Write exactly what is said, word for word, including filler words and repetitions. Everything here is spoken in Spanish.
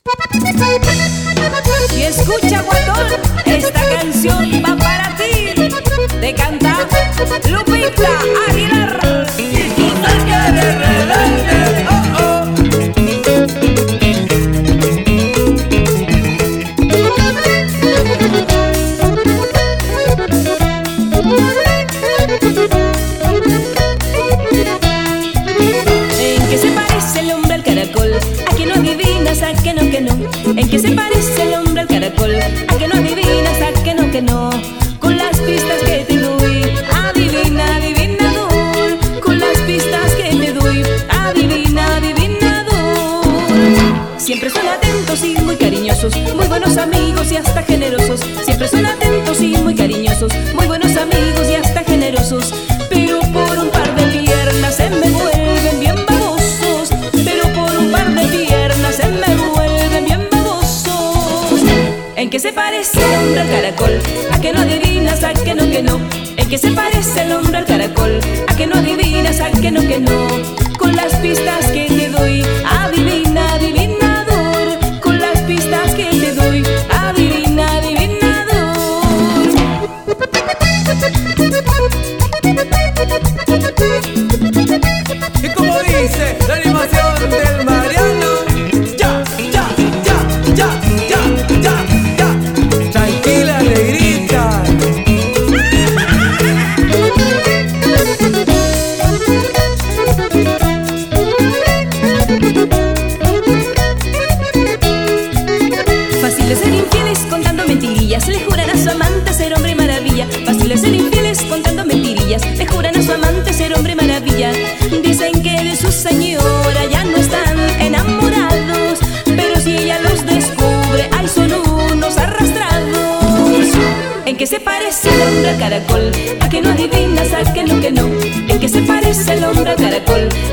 Y escucha, guatón, esta canción va para ti. Te canta Lupita Aguilar. Y tú te quieres rebelde, oh, oh. ¿En qué se parece el hombre al caracol? ¿A que no adivinas? ¿A que no, que no? ¿En qué se parece el hombre al caracol? ¿A que no adivinas? ¿A que no, que no? Con las pistas que te doy, adivina, adivinador. Con las pistas que te doy, adivina, adivinador. Siempre son atentos y muy cariñosos, muy buenos amigos y hasta generosos. Siempre son atentos y muy cariñosos, muy buenos amigos y hasta generosos. Pero por un par de piernas se me vuelven bien babosos. Pero por un par de piernas se me vuelven bien babosos. ¿En qué se parece el hombre al caracol? ¿A que no adivinas? ¿A que no, que no? ¿En qué se parece el hombre al caracol? ¿A que no adivinas? ¿A que no, que no? Con las pistas que te doy, adivina, adivinador. Con las pistas que te doy, adivina, adivinador. Y como dice la animación del Mariano, ya, ya, ya, ya, ya, ya, ya. Tranquila, negrita. Fácil es ser infieles contando mentirillas, le juran a su amante ser hombre maravilla. Fácil es ser infieles contando mentirillas, le juran a su amante ser hombre maravilla. Dicen que de su señora ya no están enamorados, pero si ella los descubre, ay, son unos arrastrados. ¿En qué se parece el hombre al caracol? ¿A que no adivinas? ¿A que no, que no? ¿En qué se parece el hombre al caracol?